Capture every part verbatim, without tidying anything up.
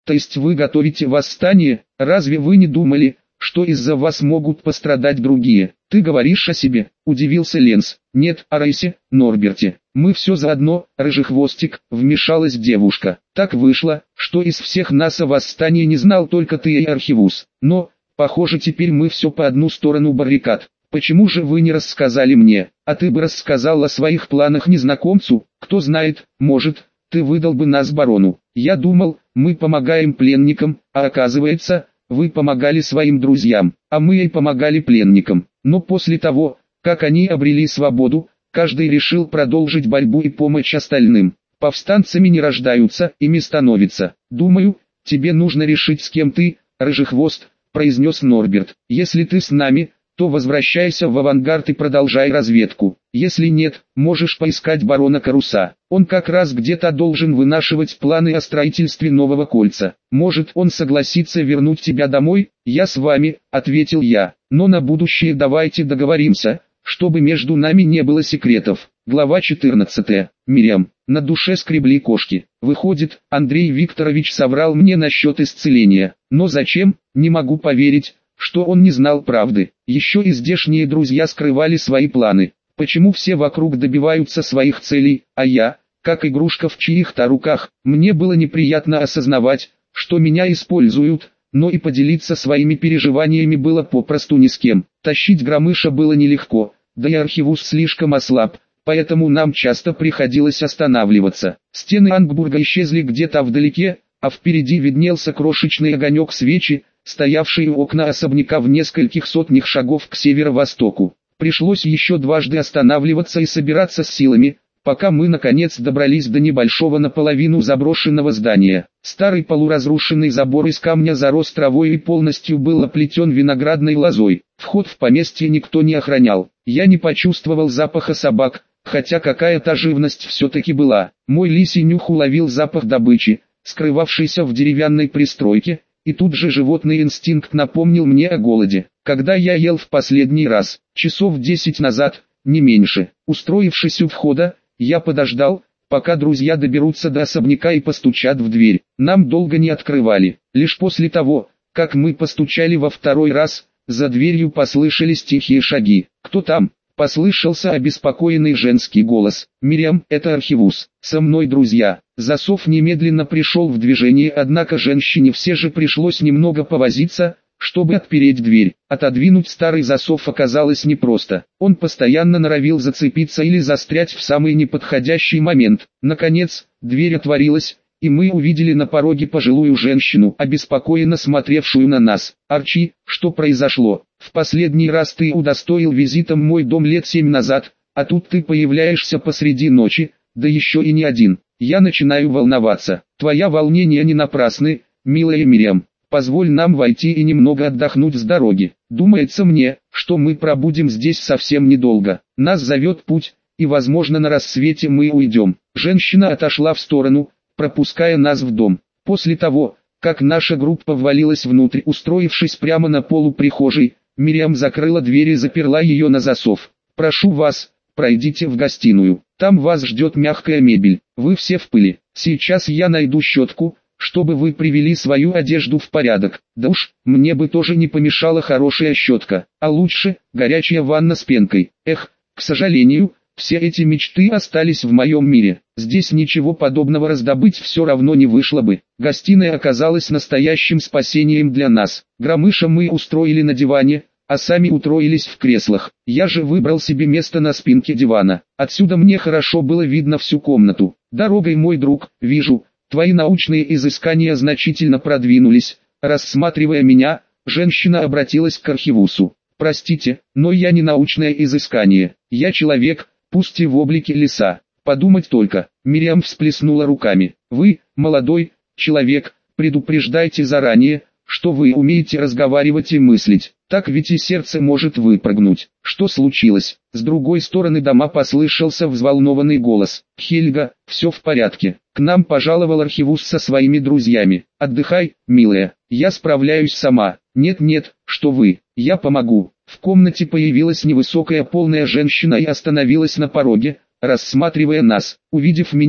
То есть вы готовите восстание? Разве вы не думали, что из-за вас могут пострадать другие? Ты говоришь о себе, удивился Ленс. Нет, о Рейсе, Норберте. Мы все заодно, рыжехвостик, вмешалась девушка. Так вышло, что из всех нас о восстании не знал только ты и Архивус. Но, похоже, теперь мы все по одну сторону баррикад. Почему же вы не рассказали мне? А ты бы рассказал о своих планах незнакомцу? Кто знает, может, ты выдал бы нас барону. Я думал, мы помогаем пленникам, а оказывается, вы помогали своим друзьям, а мы и помогали пленникам. Но после того, как они обрели свободу, каждый решил продолжить борьбу и помощь остальным. Повстанцами не рождаются, ими становятся. Думаю, тебе нужно решить, с кем ты, рыжехвост, произнес Норберт. Если ты с нами, то возвращайся в авангард и продолжай разведку. Если нет, можешь поискать барона Каруса. Он как раз где-то должен вынашивать планы о строительстве нового кольца. Может, он согласится вернуть тебя домой? Я с вами, ответил я. Но на будущее давайте договоримся, чтобы между нами не было секретов. Глава четырнадцатая. Мирям. На душе скребли кошки. Выходит, Андрей Викторович соврал мне насчет исцеления. Но зачем? Не могу поверить, что он не знал правды. Еще и здешние друзья скрывали свои планы. Почему все вокруг добиваются своих целей, а я, как игрушка в чьих-то руках? Мне было неприятно осознавать, что меня используют, но и поделиться своими переживаниями было попросту ни с кем. Тащить Громыша было нелегко, да и Архивус слишком ослаб, поэтому нам часто приходилось останавливаться. Стены Ангбурга исчезли где-то вдалеке, а впереди виднелся крошечный огонек свечи, стоявший у окна особняка в нескольких сотнях шагов к северо-востоку. Пришлось еще дважды останавливаться и собираться с силами, пока мы наконец добрались до небольшого наполовину заброшенного здания. Старый полуразрушенный забор из камня зарос травой и полностью был оплетен виноградной лозой. Вход в поместье никто не охранял. Я не почувствовал запаха собак, хотя какая-то живность все-таки была. Мой лисий нюх уловил запах добычи, скрывавшийся в деревянной пристройке, и тут же животный инстинкт напомнил мне о голоде. Когда я ел в последний раз, часов десять назад, не меньше, устроившись у входа, я подождал, пока друзья доберутся до особняка и постучат в дверь. Нам долго не открывали. Лишь после того, как мы постучали во второй раз, за дверью послышались тихие шаги. «Кто там?» — послышался обеспокоенный женский голос. «Мирям, это Архивус. Со мной друзья». Засов немедленно пришел в движение, однако женщине все же пришлось немного повозиться, чтобы отпереть дверь. Отодвинуть старый засов оказалось непросто. Он постоянно норовил зацепиться или застрять в самый неподходящий момент. Наконец, дверь отворилась, и мы увидели на пороге пожилую женщину, обеспокоенно смотревшую на нас. «Арчи, что произошло? В последний раз ты удостоил визитом мой дом лет семь назад, а тут ты появляешься посреди ночи, да еще и не один. Я начинаю волноваться. Твоя волнения не напрасны, милая Мирям. Позволь нам войти и немного отдохнуть с дороги. Думается мне, что мы пробудем здесь совсем недолго. Нас зовет путь, и возможно на рассвете мы уйдем». Женщина отошла в сторону, пропуская нас в дом. После того, как наша группа ввалилась внутрь, устроившись прямо на полу прихожей, Мирям закрыла дверь и заперла ее на засов. «Прошу вас, пройдите в гостиную. Там вас ждет мягкая мебель. Вы все в пыли. Сейчас я найду щетку, чтобы вы привели свою одежду в порядок. Да уж, мне бы тоже не помешала хорошая щетка, а лучше, горячая ванна с пенкой. Эх, к сожалению, все эти мечты остались в моем мире. Здесь ничего подобного раздобыть все равно не вышло бы». Гостиная оказалась настоящим спасением для нас. Громыша мы устроили на диване, а сами утроились в креслах. Я же выбрал себе место на спинке дивана. Отсюда мне хорошо было видно всю комнату. «Дорогой, мой друг, вижу, твои научные изыскания значительно продвинулись». Рассматривая меня, женщина обратилась к Архивусу. «Простите, но я не научное изыскание. Я человек, пусть и в облике лиса. Подумать только». Мирям всплеснула руками. «Вы, молодой человек, предупреждайте заранее, что вы умеете разговаривать и мыслить. Так ведь и сердце может выпрыгнуть». «Что случилось?» С другой стороны дома послышался взволнованный голос. «Хельга, все в порядке. К нам пожаловал Архивус со своими друзьями. Отдыхай, милая, я справляюсь сама». «Нет-нет, что вы, я помогу». В комнате появилась невысокая полная женщина и остановилась на пороге, рассматривая нас. Увидев меня,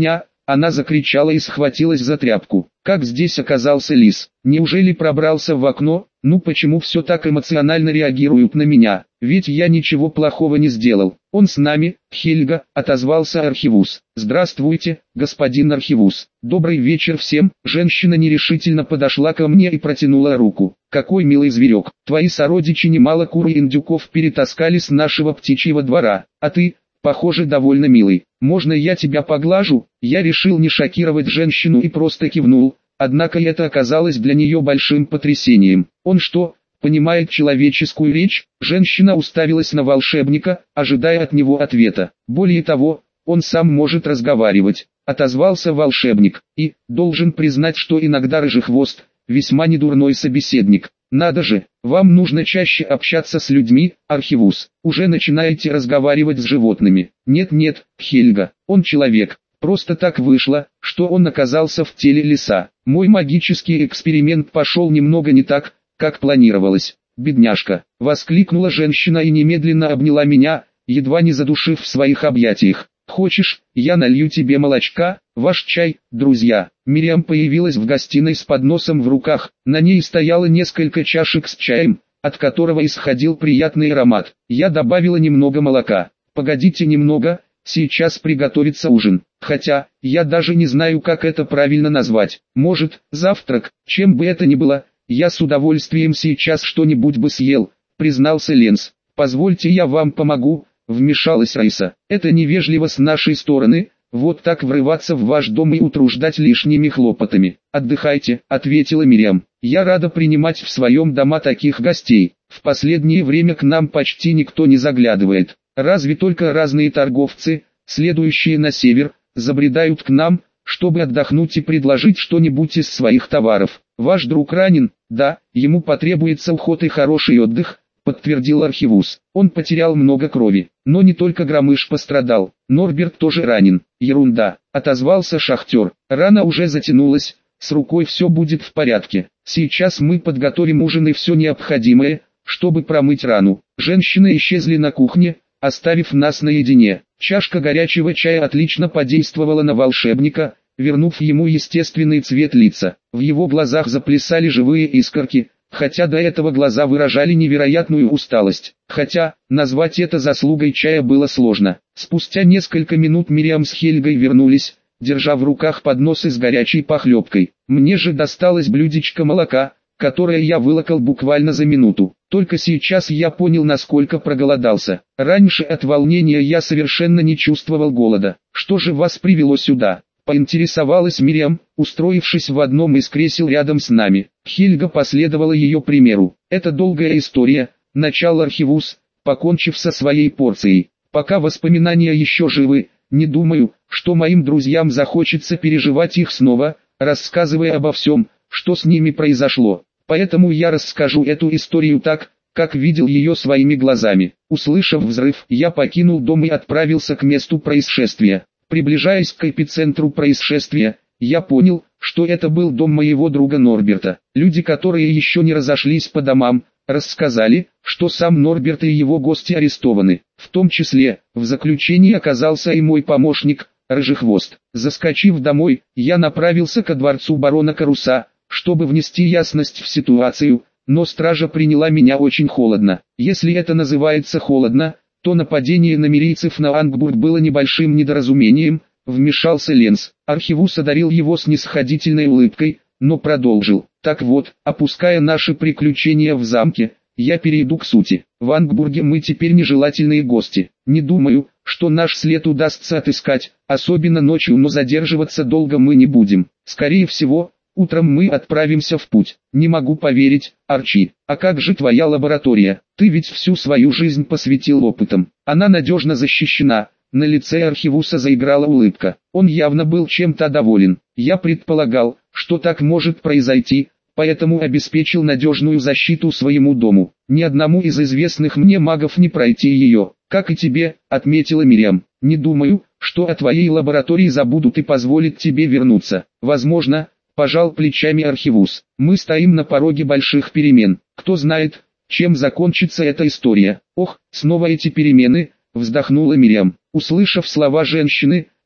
Она закричала и схватилась за тряпку. Как здесь оказался лис? Неужели пробрался в окно? Ну почему все так эмоционально реагируют на меня? Ведь я ничего плохого не сделал. Он с нами, Хельга, отозвался Архивус. Здравствуйте, господин Архивус. Добрый вечер всем. Женщина нерешительно подошла ко мне и протянула руку. Какой милый зверек. Твои сородичи немало кур и индюков перетаскали с нашего птичьего двора. А ты, похоже, довольно милый. Можно я тебя поглажу? Я решил не шокировать женщину и просто кивнул. Однако это оказалось для нее большим потрясением. Он что, понимает человеческую речь? Женщина уставилась на волшебника, ожидая от него ответа. Более того, он сам может разговаривать. Отозвался волшебник. И, должен признать, что иногда Рыжехвост весьма недурной собеседник. Надо же, вам нужно чаще общаться с людьми, Архивус. Уже начинаете разговаривать с животными. Нет-нет, Хельга, он человек. Просто так вышло, что он оказался в теле лиса. Мой магический эксперимент пошел немного не так, как планировалось. Бедняжка, воскликнула женщина и немедленно обняла меня, едва не задушив в своих объятиях. Хочешь, я налью тебе молочка? Ваш чай, друзья. Мириам появилась в гостиной с подносом в руках. На ней стояло несколько чашек с чаем, от которого исходил приятный аромат. Я добавила немного молока. Погодите немного, сейчас приготовится ужин. Хотя, я даже не знаю, как это правильно назвать. Может, завтрак, чем бы это ни было, я с удовольствием сейчас что-нибудь бы съел, признался Ленс. Позвольте, я вам помогу, вмешалась Раиса. Это невежливо с нашей стороны, вот так врываться в ваш дом и утруждать лишними хлопотами. Отдыхайте, ответила Мириам. Я рада принимать в своем дома таких гостей. В последнее время к нам почти никто не заглядывает. Разве только разные торговцы, следующие на север, забредают к нам, чтобы отдохнуть и предложить что-нибудь из своих товаров. Ваш друг ранен? Да, ему потребуется уход и хороший отдых, подтвердил Архивус. Он потерял много крови, но не только Громыш пострадал, Норберт тоже ранен. Ерунда, отозвался шахтер. Рана уже затянулась, с рукой все будет в порядке. Сейчас мы подготовим ужин и все необходимое, чтобы промыть рану. Женщины исчезли на кухне, оставив нас наедине. Чашка горячего чая отлично подействовала на волшебника, вернув ему естественный цвет лица. В его глазах заплясали живые искорки, хотя до этого глаза выражали невероятную усталость. Хотя, назвать это заслугой чая было сложно. Спустя несколько минут Мириам с Хельгой вернулись, держа в руках подносы с горячей похлебкой. Мне же досталось блюдечко молока, которое я вылокал буквально за минуту. Только сейчас я понял, насколько проголодался. Раньше от волнения я совершенно не чувствовал голода. Что же вас привело сюда? Поинтересовалась Мириам, устроившись в одном из кресел рядом с нами. Хельга последовала ее примеру. Это долгая история, начал Архивус, покончив со своей порцией. Пока воспоминания еще живы, не думаю, что моим друзьям захочется переживать их снова, рассказывая обо всем, что с ними произошло. Поэтому я расскажу эту историю так, как видел ее своими глазами. Услышав взрыв, я покинул дом и отправился к месту происшествия. Приближаясь к эпицентру происшествия, я понял, что это был дом моего друга Норберта. Люди, которые еще не разошлись по домам, рассказали, что сам Норберт и его гости арестованы. В том числе, в заключении оказался и мой помощник, Рыжехвост. Заскочив домой, я направился ко дворцу барона Каруса, чтобы внести ясность в ситуацию, но стража приняла меня очень холодно. Если это называется холодно, то нападение на мирийцев на Ангбург было небольшим недоразумением, вмешался Ленс. Архивус одарил его снисходительной улыбкой, но продолжил. Так вот, опуская наши приключения в замке, я перейду к сути. В Ангбурге мы теперь нежелательные гости. Не думаю, что наш след удастся отыскать, особенно ночью, но задерживаться долго мы не будем. Скорее всего, утром мы отправимся в путь. Не могу поверить, Арчи. А как же твоя лаборатория? Ты ведь всю свою жизнь посвятил опытам. Она надежно защищена. На лице Архивуса заиграла улыбка. Он явно был чем-то доволен. Я предполагал, что так может произойти, поэтому обеспечил надежную защиту своему дому. Ни одному из известных мне магов не пройти ее. Как и тебе, отметила Мириам. Не думаю, что о твоей лаборатории забудут и позволят тебе вернуться. Возможно, пожал плечами Архивус. Мы стоим на пороге больших перемен. Кто знает, чем закончится эта история. Ох, снова эти перемены, вздохнула Мириам. Услышав слова женщины,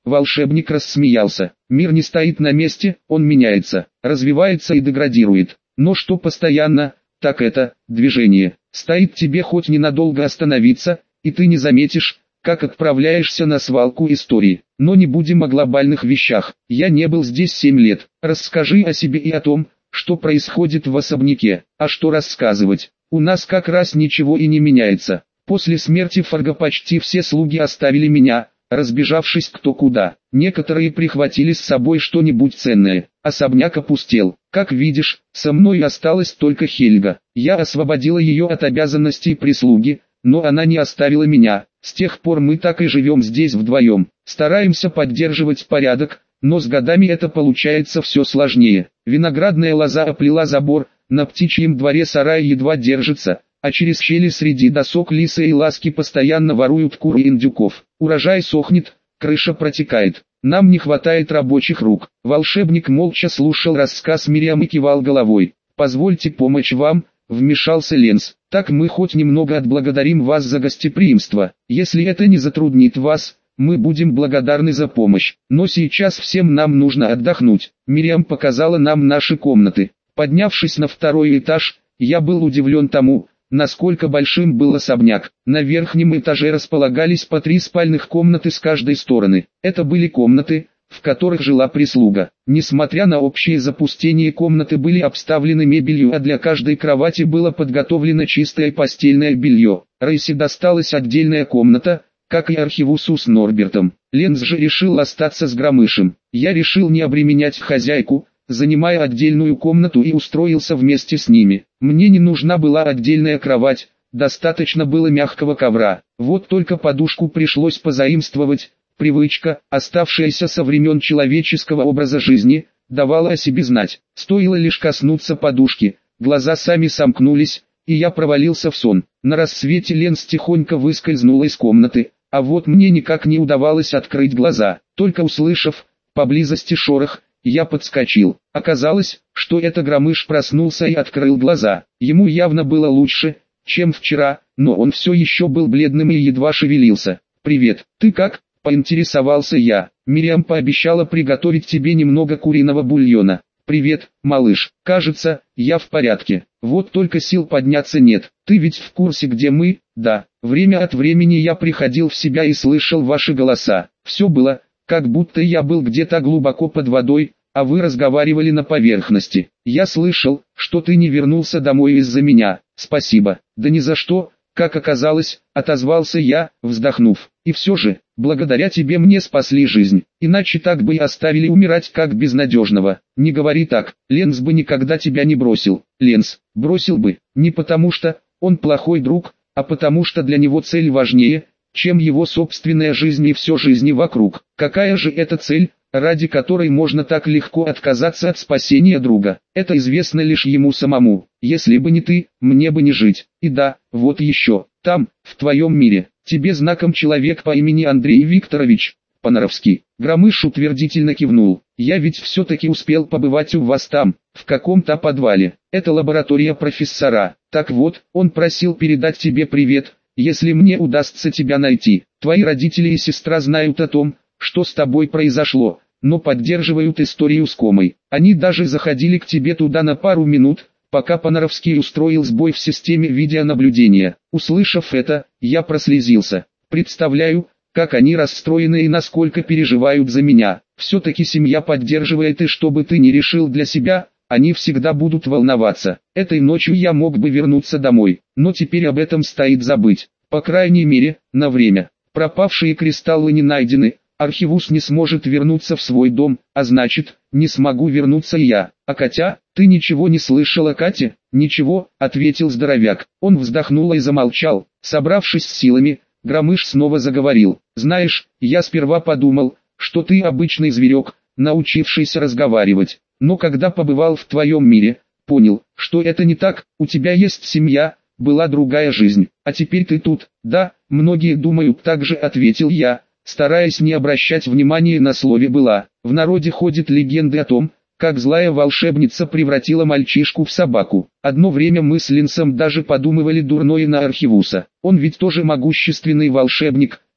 Волшебник рассмеялся. Мир не стоит на месте, он меняется, развивается и деградирует. Но что постоянно, так это движение. Стоит тебе хоть ненадолго остановиться, и ты не заметишь, как отправляешься на свалку истории. Но не будем о глобальных вещах. Я не был здесь семь лет. Расскажи о себе и о том, что происходит в особняке. А что рассказывать? У нас как раз ничего и не меняется. После смерти Фарго почти все слуги оставили меня, разбежавшись кто куда. Некоторые прихватили с собой что-нибудь ценное. Особняк опустел. Как видишь, со мной осталась только Хельга. Я освободила ее от обязанностей прислуги, но она не оставила меня. С тех пор мы так и живем здесь вдвоем. Стараемся поддерживать порядок, но с годами это получается все сложнее. Виноградная лоза оплела забор, на птичьем дворе сарай едва держится, а через щели среди досок лисы и ласки постоянно воруют кур и индюков. Урожай сохнет, крыша протекает. Нам не хватает рабочих рук. Волшебник молча слушал рассказ Мириам и кивал головой. «Позвольте помочь вам», — вмешался Ленс. «Так мы хоть немного отблагодарим вас за гостеприимство. Если это не затруднит вас, мы будем благодарны за помощь. Но сейчас всем нам нужно отдохнуть». Мириам показала нам наши комнаты. Поднявшись на второй этаж, я был удивлен тому, насколько большим был особняк. На верхнем этаже располагались по три спальных комнаты с каждой стороны. Это были комнаты, в которых жила прислуга. Несмотря на общее запустение, комнаты были обставлены мебелью, а для каждой кровати было подготовлено чистое постельное белье. Рейси досталась отдельная комната, как и Архивусу с Норбертом. Ленс же решил остаться с Громышем. Я решил не обременять хозяйку, занимая отдельную комнату, и устроился вместе с ними. Мне не нужна была отдельная кровать, достаточно было мягкого ковра. Вот только подушку пришлось позаимствовать. Привычка, оставшаяся со времен человеческого образа жизни, давала о себе знать. Стоило лишь коснуться подушки, глаза сами сомкнулись, и я провалился в сон. На рассвете Ленс тихонько выскользнула из комнаты, а вот мне никак не удавалось открыть глаза. Только услышав поблизости шорох, я подскочил. Оказалось, что это Громыш проснулся и открыл глаза. Ему явно было лучше, чем вчера, но он все еще был бледным и едва шевелился. «Привет, ты как?» — поинтересовался я. «Мириам пообещала приготовить тебе немного куриного бульона». «Привет, малыш. Кажется, я в порядке. Вот только сил подняться нет. Ты ведь в курсе, где мы?» «Да. Время от времени я приходил в себя и слышал ваши голоса. Все было, как будто я был где-то глубоко под водой, а вы разговаривали на поверхности. Я слышал, что ты не вернулся домой из-за меня. Спасибо». «Да ни за что», как оказалось, отозвался я, вздохнув. «И все же, благодаря тебе мне спасли жизнь, иначе так бы и оставили умирать как безнадежного». «Не говори так, Ленс бы никогда тебя не бросил». «Ленс, бросил бы, не потому что он плохой друг, а потому что для него цель важнее, чем его собственная жизнь и все жизни вокруг». «Какая же это цель, ради которой можно так легко отказаться от спасения друга?» «Это известно лишь ему самому. Если бы не ты, мне бы не жить. И да, вот еще, там, в твоем мире, тебе знаком человек по имени Андрей Викторович Понаровский». Громыш утвердительно кивнул. «Я ведь все-таки успел побывать у вас там, в каком-то подвале. Это лаборатория профессора. Так вот, он просил передать тебе привет, если мне удастся тебя найти. Твои родители и сестра знают о том, что с тобой произошло, но поддерживают историю с комой. Они даже заходили к тебе туда на пару минут, пока Понаровский устроил сбой в системе видеонаблюдения». Услышав это, я прослезился. Представляю, как они расстроены и насколько переживают за меня. Все-таки семья поддерживает, и что бы ты ни решил для себя, они всегда будут волноваться. Этой ночью я мог бы вернуться домой, но теперь об этом стоит забыть. По крайней мере, на время. Пропавшие кристаллы не найдены. Архивус не сможет вернуться в свой дом, а значит, не смогу вернуться и я. А Катя, ты ничего не слышала, Катя? «Ничего», — ответил здоровяк. Он вздохнул и замолчал. Собравшись с силами, Громыш снова заговорил. «Знаешь, я сперва подумал, что ты обычный зверек, научившийся разговаривать. Но когда побывал в твоем мире, понял, что это не так. У тебя есть семья, была другая жизнь, а теперь ты тут». «Да, многие думают так же», — ответил я, стараясь не обращать внимания на слове «была». В народе ходят легенды о том, как злая волшебница превратила мальчишку в собаку. Одно время мы с Ленсом даже подумывали дурное на Архивуса. Он ведь тоже могущественный волшебник,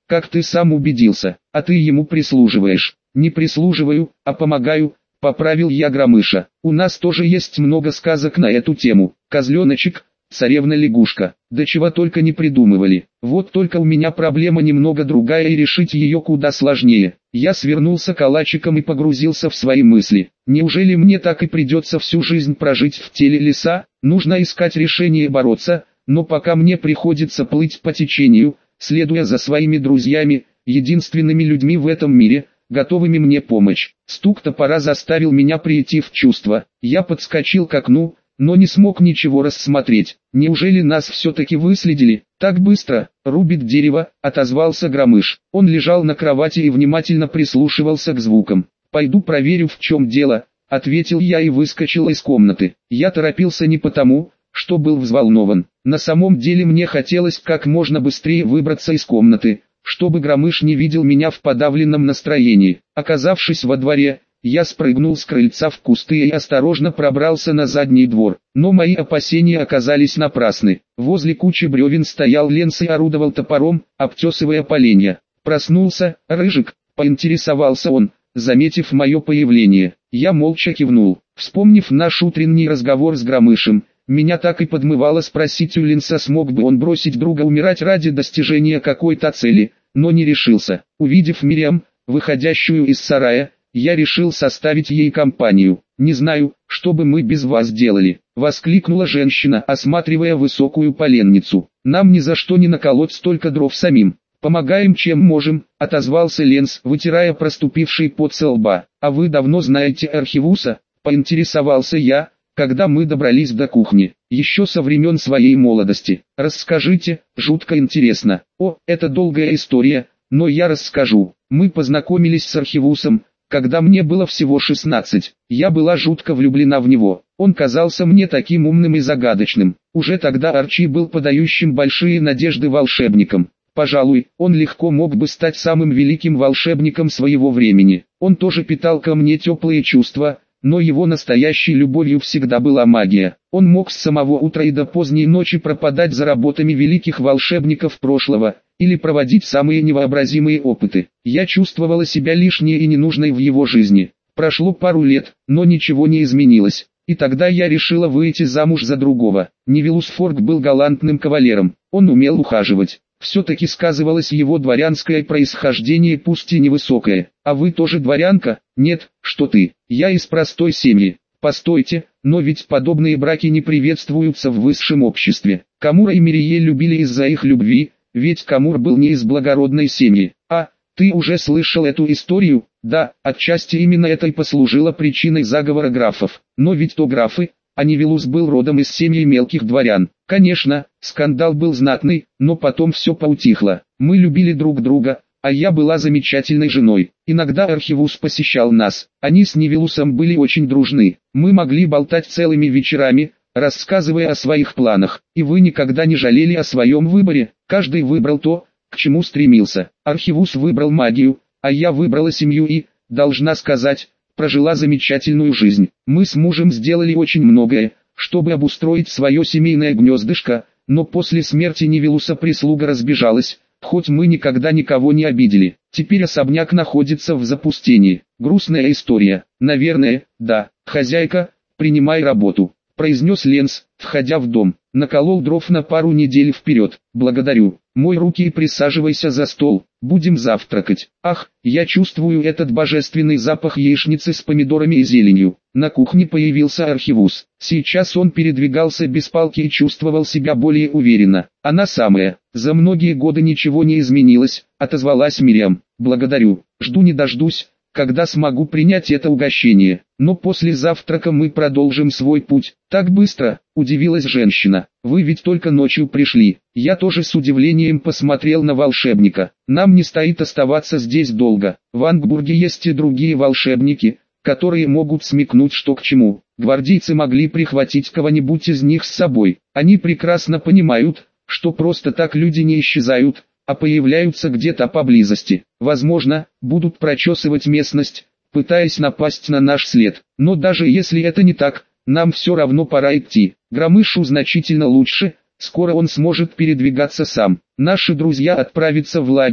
как ты сам убедился, а ты ему прислуживаешь. Не прислуживаю, а помогаю, поправил я Громыша. У нас тоже есть много сказок на эту тему. Козленочек, царевна-лягушка, да чего только не придумывали. Вот только у меня проблема немного другая и решить ее куда сложнее. Я свернулся калачиком и погрузился в свои мысли. Неужели мне так и придется всю жизнь прожить в теле лиса? Нужно искать решение и бороться, но пока мне приходится плыть по течению, следуя за своими друзьями, единственными людьми в этом мире, готовыми мне помочь. Стук топора заставил меня прийти в чувство. Я подскочил к окну, но не смог ничего рассмотреть. Неужели нас все-таки выследили? Так быстро, рубит дерево, отозвался Громыш. Он лежал на кровати и внимательно прислушивался к звукам. Пойду проверю, в чем дело, ответил я и выскочил из комнаты. Я торопился не потому, что был взволнован. На самом деле мне хотелось как можно быстрее выбраться из комнаты, чтобы Громыш не видел меня в подавленном настроении. Оказавшись во дворе, я спрыгнул с крыльца в кусты и осторожно пробрался на задний двор. Но мои опасения оказались напрасны. Возле кучи бревен стоял Ленс и орудовал топором, обтесывая поленья. «Проснулся, Рыжик?» — поинтересовался он, заметив мое появление. Я молча кивнул. Вспомнив наш утренний разговор с Громышем, меня так и подмывало спросить у Ленса, смог бы он бросить друга умирать ради достижения какой-то цели, но не решился. Увидев Мириам, выходящую из сарая, я решил составить ей компанию. «Не знаю, что бы мы без вас делали», — воскликнула женщина, осматривая высокую поленницу. «Нам ни за что не наколоть столько дров самим. Помогаем чем можем», — отозвался Ленс, вытирая проступивший пот со лба. «А вы давно знаете Архивуса?» — поинтересовался я, когда мы добрались до кухни. «Еще со времен своей молодости. Расскажите, жутко интересно». «О, это долгая история, но я расскажу. Мы познакомились с Архивусом, когда мне было всего шестнадцать. Я была жутко влюблена в него. Он казался мне таким умным и загадочным. Уже тогда Арчи был подающим большие надежды волшебником. Пожалуй, он легко мог бы стать самым великим волшебником своего времени. Он тоже питал ко мне теплые чувства, но его настоящей любовью всегда была магия. Он мог с самого утра и до поздней ночи пропадать за работами великих волшебников прошлого, или проводить самые невообразимые опыты. Я чувствовала себя лишней и ненужной в его жизни. Прошло пару лет, но ничего не изменилось. И тогда я решила выйти замуж за другого. Нивелус Форк был галантным кавалером, он умел ухаживать. Все-таки сказывалось его дворянское происхождение, пусть и невысокое. А вы тоже дворянка? Нет, что ты, я из простой семьи. Постойте, но ведь подобные браки не приветствуются в высшем обществе. Камура и Мирие любили из-за их любви, ведь Камур был не из благородной семьи. А, ты уже слышал эту историю? Да, отчасти именно это и послужило причиной заговора графов. Но ведь то графы, а Нивелус был родом из семьи мелких дворян. Конечно, скандал был знатный, но потом все поутихло. Мы любили друг друга, а я была замечательной женой. Иногда Архивус посещал нас. Они с Нивелусом были очень дружны. Мы могли болтать целыми вечерами, рассказывая о своих планах. И вы никогда не жалели о своем выборе. Каждый выбрал то, к чему стремился. Архивус выбрал магию, а я выбрала семью и, должна сказать, прожила замечательную жизнь. Мы с мужем сделали очень многое, чтобы обустроить свое семейное гнездышко, но после смерти Нивелуса прислуга разбежалась, хоть мы никогда никого не обидели. Теперь особняк находится в запустении. Грустная история. Наверное, да. Хозяйка, принимай работу, произнес Ленс, входя в дом. Наколол дров на пару недель вперед. Благодарю. Мой руки и присаживайся за стол. Будем завтракать. Ах, я чувствую этот божественный запах яичницы с помидорами и зеленью. На кухне появился Архивус. Сейчас он передвигался без палки и чувствовал себя более уверенно. Она самая. За многие годы ничего не изменилось, отозвалась Мириам. Благодарю. Жду не дождусь, когда смогу принять это угощение. Но после завтрака мы продолжим свой путь. Так быстро, удивилась женщина. Вы ведь только ночью пришли. Я тоже с удивлением посмотрел на волшебника. Нам не стоит оставаться здесь долго. В Ангбурге есть и другие волшебники, которые могут смекнуть, что к чему. Гвардейцы могли прихватить кого-нибудь из них с собой. Они прекрасно понимают, что просто так люди не исчезают, а появляются где-то поблизости. Возможно, будут прочесывать местность, пытаясь напасть на наш след. Но даже если это не так, нам все равно пора идти. Громышу значительно лучше, скоро он сможет передвигаться сам. Наши друзья отправятся в лагерь,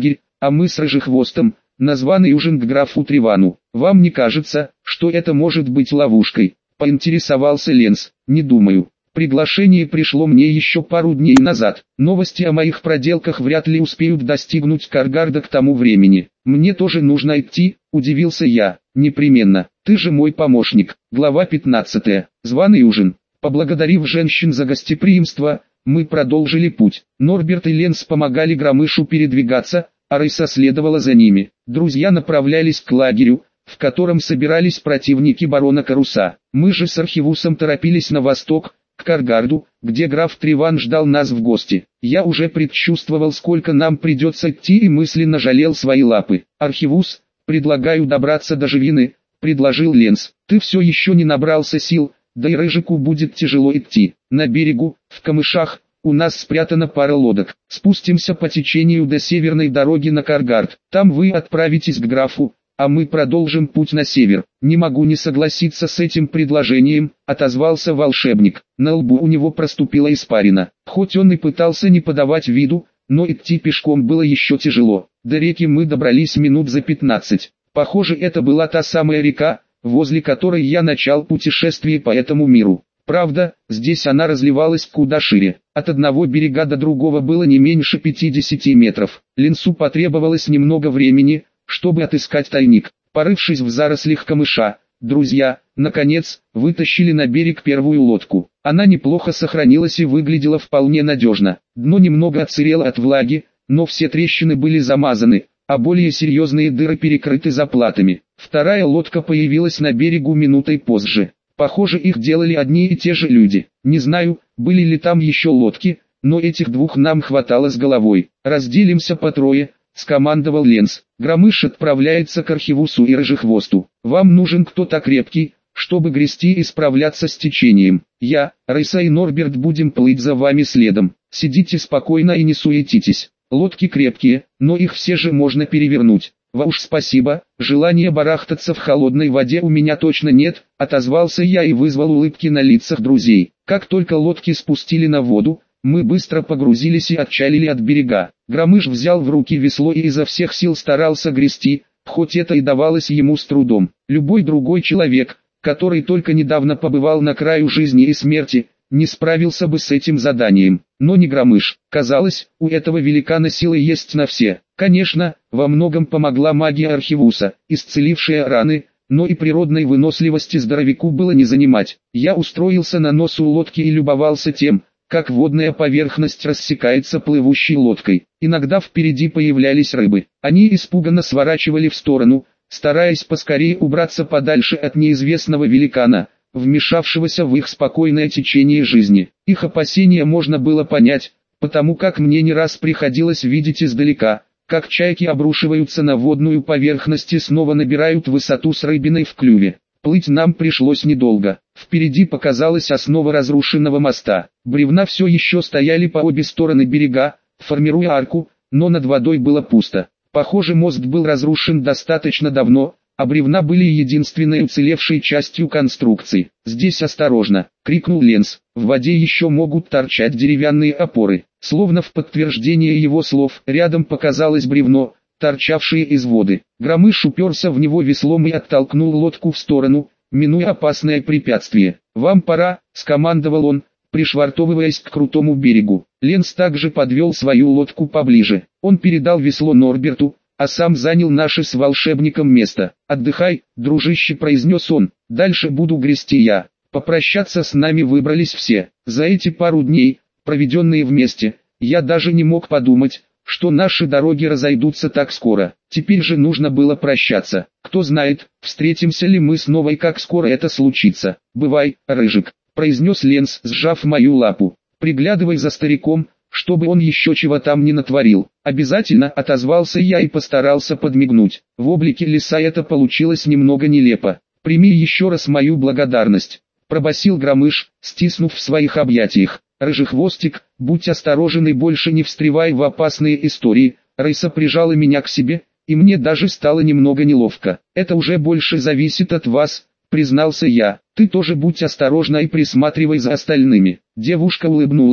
а мы с Рыжехвостом, на званый ужин к графу Тривану. Вам не кажется, что это может быть ловушкой?» — поинтересовался Ленс. «Не думаю. Приглашение пришло мне еще пару дней назад. Новости о моих проделках вряд ли успеют достигнуть Каргарда к тому времени. Мне тоже нужно идти», — удивился я. «Непременно. Ты же мой помощник». Глава пятнадцатая. Званый ужин. Поблагодарив женщин за гостеприимство, мы продолжили путь. Норберт и Ленс помогали Громышу передвигаться, а Райса следовала за ними. Друзья направлялись к лагерю, в котором собирались противники барона Каруса. Мы же с Архивусом торопились на восток, к Каргарду, где граф Триван ждал нас в гости. Я уже предчувствовал, сколько нам придется идти, и мысленно жалел свои лапы. «Архивус, предлагаю добраться до Живины», — предложил Ленс. «Ты все еще не набрался сил, да и Рыжику будет тяжело идти. На берегу, в камышах, у нас спрятана пара лодок. Спустимся по течению до северной дороги на Каргард. Там вы отправитесь к графу, а мы продолжим путь на север». «Не могу не согласиться с этим предложением», — отозвался волшебник. На лбу у него проступила испарина. Хоть он и пытался не подавать виду, но идти пешком было еще тяжело. До реки мы добрались минут за пятнадцать. Похоже, это была та самая река, возле которой я начал путешествие по этому миру. Правда, здесь она разливалась куда шире. От одного берега до другого было не меньше пятидесяти метров. Ленсу потребовалось немного времени, чтобы отыскать тайник. Порывшись в зарослях камыша, друзья, наконец, вытащили на берег первую лодку. Она неплохо сохранилась и выглядела вполне надежно. Дно немного отсырело от влаги, но все трещины были замазаны, а более серьезные дыры перекрыты заплатами. Вторая лодка появилась на берегу минутой позже. Похоже, их делали одни и те же люди. Не знаю, были ли там еще лодки, но этих двух нам хватало с головой. «Разделимся по трое», — скомандовал Ленс. «Громыш отправляется к Архивусу и Рыжехвосту. Вам нужен кто-то крепкий, чтобы грести и справляться с течением. Я, Райса и Норберт будем плыть за вами следом. Сидите спокойно и не суетитесь. Лодки крепкие, но их все же можно перевернуть». «Ва уж спасибо, желания барахтаться в холодной воде у меня точно нет», — отозвался я и вызвал улыбки на лицах друзей. Как только лодки спустили на воду, мы быстро погрузились и отчалили от берега. Громыш взял в руки весло и изо всех сил старался грести, хоть это и давалось ему с трудом. Любой другой человек, который только недавно побывал на краю жизни и смерти, не справился бы с этим заданием. Но не Громыш. Казалось, у этого великана силы есть на все. Конечно, во многом помогла магия Архивуса, исцелившая раны, но и природной выносливости здоровяку было не занимать. Я устроился на носу лодки и любовался тем, как водная поверхность рассекается плывущей лодкой. Иногда впереди появлялись рыбы. Они испуганно сворачивали в сторону, стараясь поскорее убраться подальше от неизвестного великана, вмешавшегося в их спокойное течение жизни. Их опасения можно было понять, потому как мне не раз приходилось видеть издалека, как чайки обрушиваются на водную поверхность и снова набирают высоту с рыбиной в клюве. Плыть нам пришлось недолго. Впереди показалась основа разрушенного моста. Бревна все еще стояли по обе стороны берега, формируя арку, но над водой было пусто. Похоже, мост был разрушен достаточно давно, а бревна были единственной уцелевшей частью конструкции. «Здесь осторожно!» — крикнул Ленс. «В воде еще могут торчать деревянные опоры». Словно в подтверждение его слов, рядом показалось бревно, торчавшее из воды. Громыш уперся в него веслом и оттолкнул лодку в сторону, минуя опасное препятствие. «Вам пора», — скомандовал он, пришвартовываясь к крутому берегу. Ленс также подвел свою лодку поближе. Он передал весло Норберту, а сам занял наше с волшебником место. «Отдыхай, дружище», — произнес он, — «дальше буду грести я». Попрощаться с нами выбрались все. За эти пару дней, проведенные вместе, я даже не мог подумать, что наши дороги разойдутся так скоро. Теперь же нужно было прощаться. Кто знает, встретимся ли мы снова и как скоро это случится. «Бывай, Рыжик», — произнес Ленс, сжав мою лапу. «Приглядывай за стариком, чтобы он еще чего там не натворил». «Обязательно», — отозвался я и постарался подмигнуть. В облике лиса это получилось немного нелепо. «Прими еще раз мою благодарность», — пробасил Громыш, стиснув в своих объятиях. «Рыжехвостик, будь осторожен и больше не встревай в опасные истории». Рыса прижала меня к себе, и мне даже стало немного неловко. «Это уже больше зависит от вас», — признался я. «Ты тоже будь осторожна и присматривай за остальными». Девушка улыбнулась,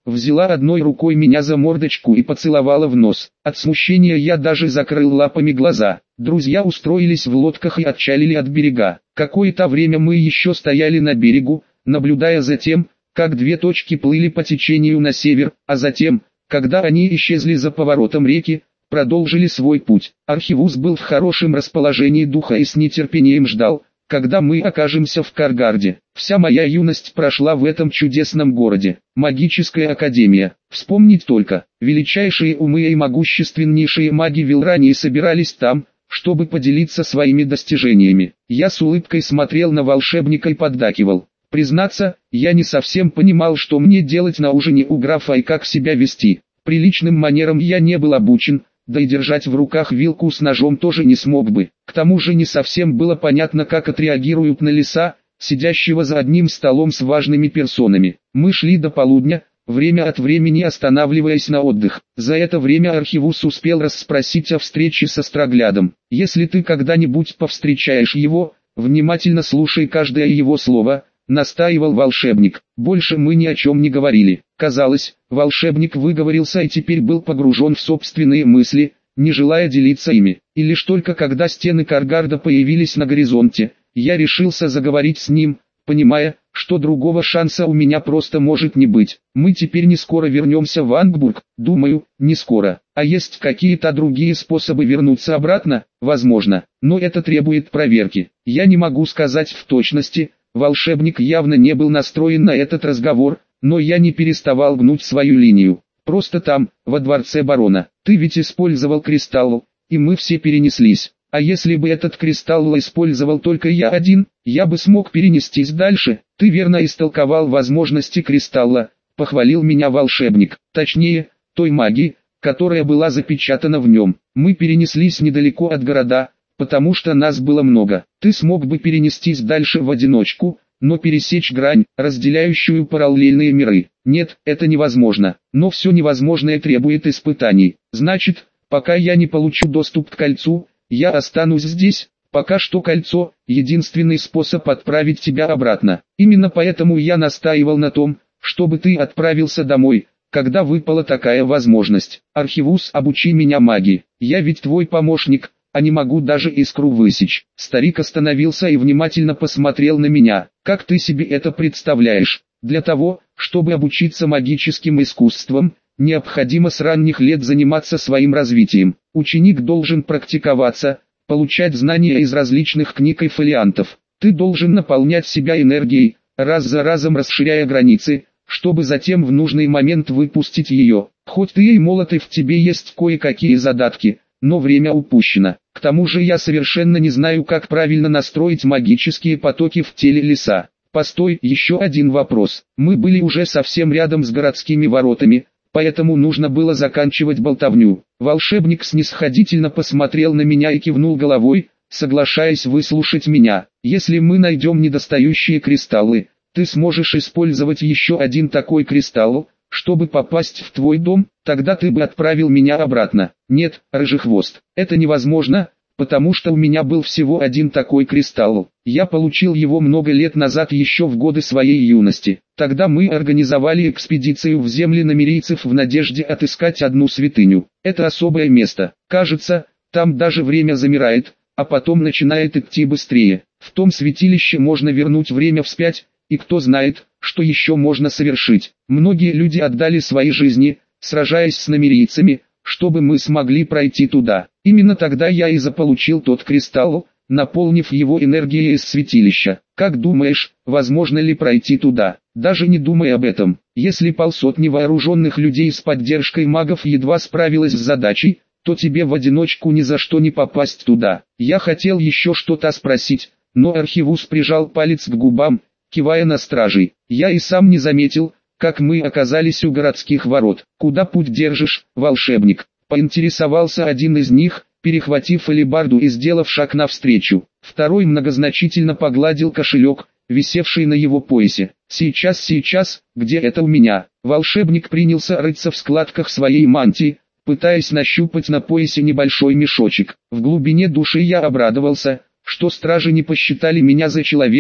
взяла одной рукой меня за мордочку и поцеловала в нос. От смущения я даже закрыл лапами глаза. Друзья устроились в лодках и отчалили от берега. Какое-то время мы еще стояли на берегу, наблюдая за тем, как две точки плыли по течению на север, а затем, когда они исчезли за поворотом реки, продолжили свой путь. Архивус был в хорошем расположении духа и с нетерпением ждал, когда мы окажемся в Каргарде. Вся моя юность прошла в этом чудесном городе. Магическая академия. Вспомнить только, величайшие умы и могущественнейшие маги Вилрании собирались там, чтобы поделиться своими достижениями. Я с улыбкой смотрел на волшебника и поддакивал. Признаться, я не совсем понимал, что мне делать на ужине у графа и как себя вести. Приличным манерам я не был обучен, да и держать в руках вилку с ножом тоже не смог бы. К тому же не совсем было понятно, как отреагируют на лиса, сидящего за одним столом с важными персонами. Мы шли до полудня, время от времени останавливаясь на отдых. За это время Архивус успел расспросить о встрече со Строглядом. Если ты когда-нибудь повстречаешь его, внимательно слушай каждое его слово, настаивал волшебник. Больше мы ни о чем не говорили. Казалось, волшебник выговорился и теперь был погружен в собственные мысли, не желая делиться ими. И лишь только когда стены Каргарда появились на горизонте, я решился заговорить с ним, понимая, что другого шанса у меня просто может не быть. Мы теперь не скоро вернемся в Ангбург, думаю, не скоро. А есть какие-то другие способы вернуться обратно? Возможно, но это требует проверки. Я не могу сказать в точности. Волшебник явно не был настроен на этот разговор, но я не переставал гнуть свою линию. Просто там, во дворце барона, ты ведь использовал кристалл, и мы все перенеслись. А если бы этот кристалл использовал только я один, я бы смог перенестись дальше. Ты верно истолковал возможности кристалла, похвалил меня волшебник. Точнее, той магии, которая была запечатана в нем. Мы перенеслись недалеко от города, потому что нас было много. Ты смог бы перенестись дальше в одиночку, но пересечь грань, разделяющую параллельные миры. Нет, это невозможно. Но все невозможное требует испытаний. Значит, пока я не получу доступ к кольцу, я останусь здесь. Пока что кольцо – единственный способ отправить тебя обратно. Именно поэтому я настаивал на том, чтобы ты отправился домой, когда выпала такая возможность. Архивус, обучи меня магии. Я ведь твой помощник, а не могу даже искру высечь. Старик остановился и внимательно посмотрел на меня. Как ты себе это представляешь? Для того, чтобы обучиться магическим искусствам, необходимо с ранних лет заниматься своим развитием. Ученик должен практиковаться, получать знания из различных книг и фолиантов. Ты должен наполнять себя энергией, раз за разом расширяя границы, чтобы затем в нужный момент выпустить ее. Хоть ты и молод и в тебе есть кое-какие задатки, но время упущено. К тому же я совершенно не знаю, как правильно настроить магические потоки в теле лиса. Постой, еще один вопрос. Мы были уже совсем рядом с городскими воротами, поэтому нужно было заканчивать болтовню. Волшебник снисходительно посмотрел на меня и кивнул головой, соглашаясь выслушать меня. Если мы найдем недостающие кристаллы, ты сможешь использовать еще один такой кристалл, чтобы попасть в твой дом, тогда ты бы отправил меня обратно. Нет, рыжехвост, это невозможно, потому что у меня был всего один такой кристалл. Я получил его много лет назад, еще в годы своей юности. Тогда мы организовали экспедицию в земли намерийцев в надежде отыскать одну святыню. Это особое место. Кажется, там даже время замирает, а потом начинает идти быстрее. В том святилище можно вернуть время вспять, и кто знает, что еще можно совершить. Многие люди отдали свои жизни, сражаясь с намерийцами, чтобы мы смогли пройти туда. Именно тогда я и заполучил тот кристалл, наполнив его энергией из святилища. Как думаешь, возможно ли пройти туда? Даже не думай об этом. Если полсотни вооруженных людей с поддержкой магов едва справилась с задачей, то тебе в одиночку ни за что не попасть туда. Я хотел еще что-то спросить, но Архивус прижал палец к губам, кивая на стражей. Я и сам не заметил, как мы оказались у городских ворот. «Куда путь держишь, волшебник?» — поинтересовался один из них, перехватив алебарду и сделав шаг навстречу. Второй многозначительно погладил кошелек, висевший на его поясе. «Сейчас, сейчас, где это у меня?» Волшебник принялся рыться в складках своей мантии, пытаясь нащупать на поясе небольшой мешочек. В глубине души я обрадовался, что стражи не посчитали меня за человека,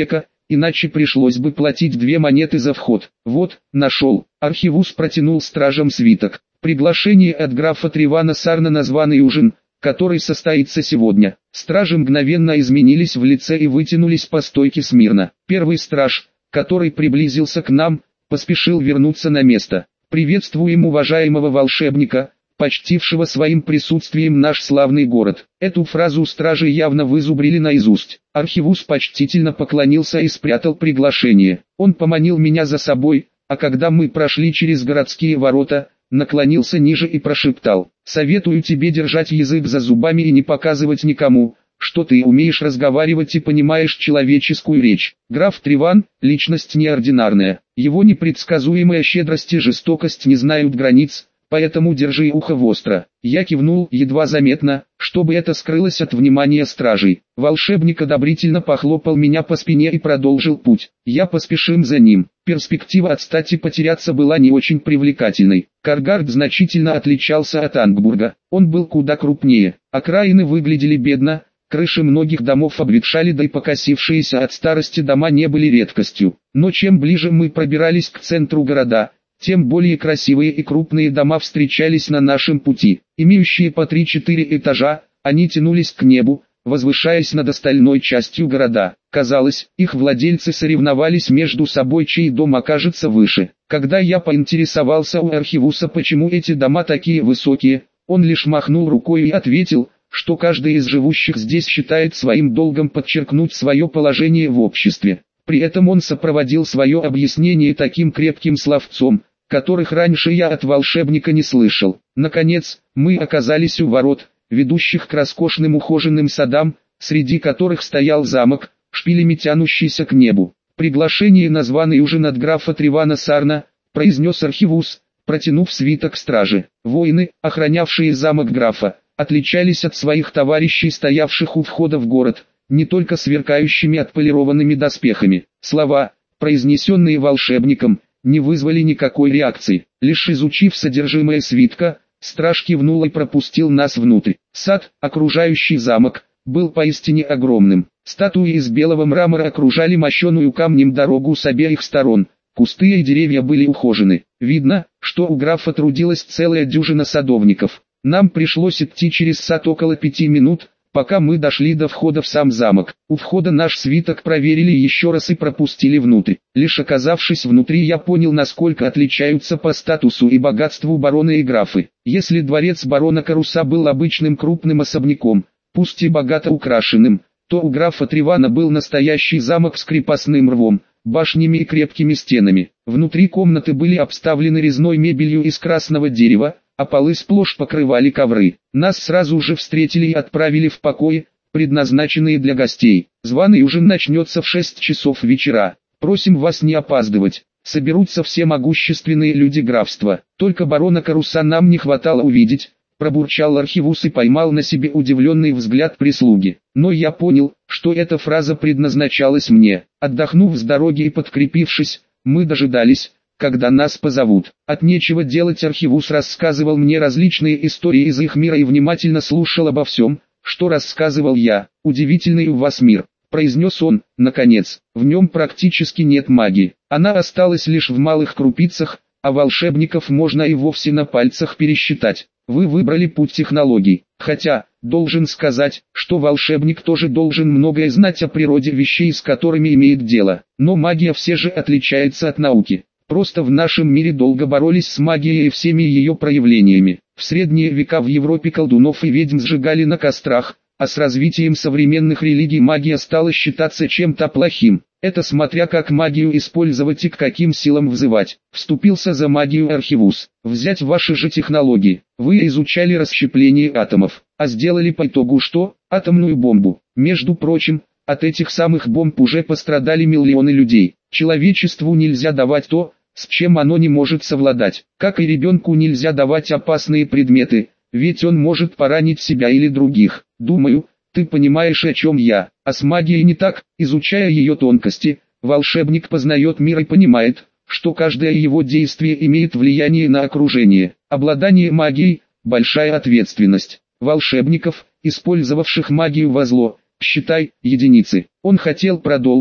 иначе пришлось бы платить две монеты за вход. Вот, нашел. Архивус протянул стражам свиток. Приглашение от графа Тревана Сарна на званый ужин, который состоится сегодня. Стражи мгновенно изменились в лице и вытянулись по стойке смирно. Первый страж, который приблизился к нам, поспешил вернуться на место. «Приветствуем уважаемого волшебника, почтившего своим присутствием наш славный город». Эту фразу стражи явно вызубрили наизусть. Архивус почтительно поклонился и спрятал приглашение. Он поманил меня за собой, а когда мы прошли через городские ворота, наклонился ниже и прошептал: «Советую тебе держать язык за зубами и не показывать никому, что ты умеешь разговаривать и понимаешь человеческую речь». Граф Треван – личность неординарная. Его непредсказуемая щедрость и жестокость не знают границ, поэтому держи ухо востро. Я кивнул, едва заметно, чтобы это скрылось от внимания стражей. Волшебник одобрительно похлопал меня по спине и продолжил путь. Я поспешим за ним. Перспектива отстать и потеряться была не очень привлекательной. Каргард значительно отличался от Ангбурга. Он был куда крупнее. Окраины выглядели бедно, крыши многих домов обветшали, да и покосившиеся от старости дома не были редкостью. Но чем ближе мы пробирались к центру города, тем более красивые и крупные дома встречались на нашем пути. Имеющие по три-четыре этажа, они тянулись к небу, возвышаясь над остальной частью города. Казалось, их владельцы соревновались между собой, чей дом окажется выше. Когда я поинтересовался у Архивуса, почему эти дома такие высокие, он лишь махнул рукой и ответил, что каждый из живущих здесь считает своим долгом подчеркнуть свое положение в обществе. При этом он сопроводил свое объяснение таким крепким словцом, которых раньше я от волшебника не слышал. Наконец, мы оказались у ворот, ведущих к роскошным ухоженным садам, среди которых стоял замок, шпилями тянущийся к небу. «Приглашение на званый ужин от графа Тревана Сарна», — произнес Архивус, протянув свиток стражи. Воины, охранявшие замок графа, отличались от своих товарищей, стоявших у входа в город, не только сверкающими отполированными доспехами. Слова, произнесенные волшебником, не вызвали никакой реакции. Лишь изучив содержимое свитка, страж кивнул и пропустил нас внутрь. Сад, окружающий замок, был поистине огромным. Статуи из белого мрамора окружали мощеную камнем дорогу с обеих сторон. Кусты и деревья были ухожены. Видно, что у графа трудилась целая дюжина садовников. Нам пришлось идти через сад около пяти минут, пока мы дошли до входа в сам замок. У входа наш свиток проверили еще раз и пропустили внутрь. Лишь оказавшись внутри, я понял, насколько отличаются по статусу и богатству бароны и графы. Если дворец барона Каруса был обычным крупным особняком, пусть и богато украшенным, то у графа Тревана был настоящий замок с крепостным рвом, башнями и крепкими стенами. Внутри комнаты были обставлены резной мебелью из красного дерева, а полы сплошь покрывали ковры. Нас сразу же встретили и отправили в покои, предназначенные для гостей. Званый ужин начнется в шесть часов вечера. Просим вас не опаздывать. Соберутся все могущественные люди графства. Только барона Каруса нам не хватало увидеть, пробурчал Архивус и поймал на себе удивленный взгляд прислуги. Но я понял, что эта фраза предназначалась мне. Отдохнув с дороги и подкрепившись, мы дожидались, когда нас позовут. От нечего делать Архивус рассказывал мне различные истории из их мира и внимательно слушал обо всем, что рассказывал я. «Удивительный у вас мир», — произнес он, наконец. «В нем практически нет магии. Она осталась лишь в малых крупицах, а волшебников можно и вовсе на пальцах пересчитать. Вы выбрали путь технологий. Хотя, должен сказать, что волшебник тоже должен многое знать о природе вещей, с которыми имеет дело. Но магия все же отличается от науки. Просто в нашем мире долго боролись с магией и всеми ее проявлениями. В средние века в Европе колдунов и ведьм сжигали на кострах, а с развитием современных религий магия стала считаться чем-то плохим. Это смотря как магию использовать и к каким силам взывать. Вступился за магию Архивус. Взять ваши же технологии. Вы изучали расщепление атомов, а сделали по итогу что? Атомную бомбу. Между прочим, от этих самых бомб уже пострадали миллионы людей. Человечеству нельзя давать то, с чем оно не может совладать. Как и ребенку нельзя давать опасные предметы, ведь он может поранить себя или других. Думаю, ты понимаешь, о чем я. А с магией не так. Изучая ее тонкости, волшебник познает мир и понимает, что каждое его действие имеет влияние на окружение. Обладание магией – большая ответственность. Волшебников, использовавших магию во зло, считай, единицы. Он хотел продолжить,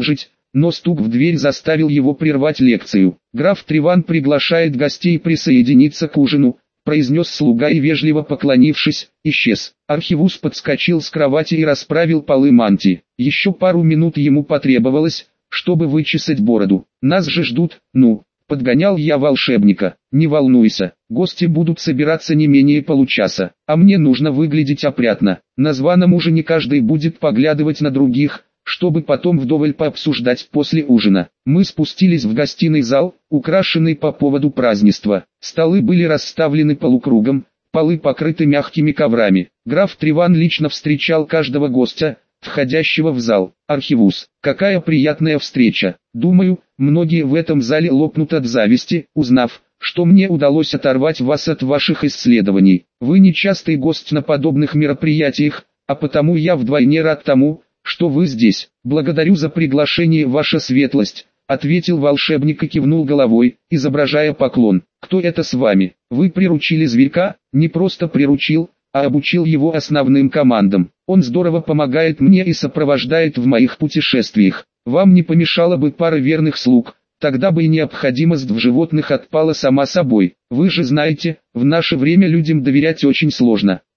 но стук в дверь заставил его прервать лекцию. «Граф Триван приглашает гостей присоединиться к ужину», произнес слуга и, вежливо поклонившись, исчез. Архивус подскочил с кровати и расправил полы мантии. Еще пару минут ему потребовалось, чтобы вычесать бороду. «Нас же ждут, ну!» Подгонял я волшебника. «Не волнуйся, гости будут собираться не менее получаса, а мне нужно выглядеть опрятно. На званом ужине каждый будет поглядывать на других, чтобы потом вдоволь пообсуждать после ужина». Мы спустились в гостиный зал, украшенный по поводу празднества. Столы были расставлены полукругом, полы покрыты мягкими коврами. Граф Триван лично встречал каждого гостя, входящего в зал. Архивус. Какая приятная встреча. Думаю, многие в этом зале лопнут от зависти, узнав, что мне удалось оторвать вас от ваших исследований. Вы нечастый гость на подобных мероприятиях, а потому я вдвойне рад тому, что вы здесь. Благодарю за приглашение, ваша светлость, ответил волшебник и кивнул головой, изображая поклон. Кто это с вами? Вы приручили зверька? Не просто приручил, а обучил его основным командам. Он здорово помогает мне и сопровождает в моих путешествиях. Вам не помешала бы пара верных слуг, тогда бы и необходимость в животных отпала сама собой. Вы же знаете, в наше время людям доверять очень сложно.